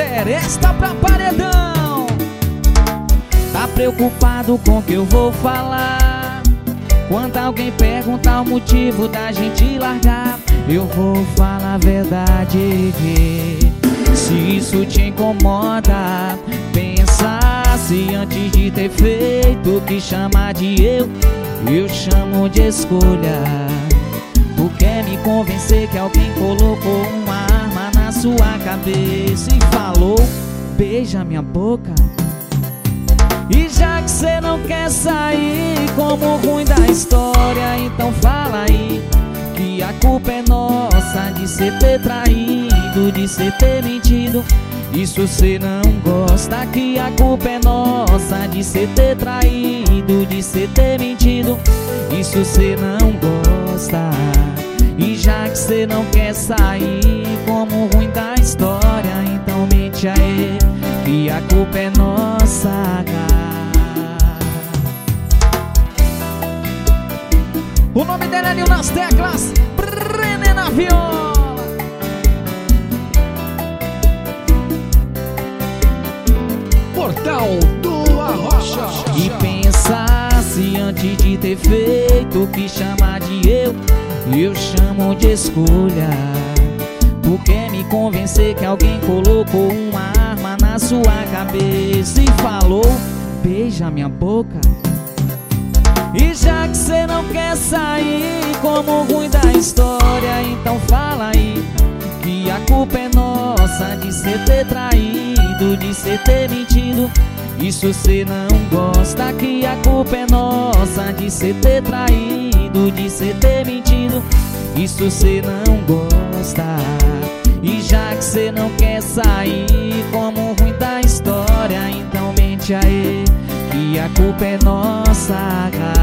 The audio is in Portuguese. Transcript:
seresta pra paredão. Tá preocupado com o que eu vou falar? Quando alguém perguntar o motivo da gente largar, eu vou falar a verdade. Se isso te incomoda, pensasse antes de ter feito o que chama de eu chamo de escolha. Tu quer me convencer que alguém colocou uma arma na sua cabeça e falou, beija minha boca. E já que cê não quer sair como ruim da história, então fala aí que a culpa é nossa de cê ter traído, de cê ter mentido. Isso cê não gosta, que a culpa é nossa de cê ter traído, de cê ter mentido. Isso cê não gosta. E já que cê não quer sair como ruim da história, então mente aí que a culpa é nossa. O nome dele é Nil nas teclas, Brené na viola. Portal do Arrocha. E pensasse antes de ter feito o que chama de eu chamo de escolha. Tu quer me convencer que alguém colocou uma arma na sua cabeça e falou, beija minha boca. E já que cê não quer sair como ruim da história, então fala aí que a culpa é nossa de cê ter traído, de cê ter mentido. Isso cê não gosta, que a culpa é nossa de cê ter traído, de cê ter mentido. Isso cê não gosta. E já que cê não quer sair como ruim da história, então mente aí que a culpa é nossa.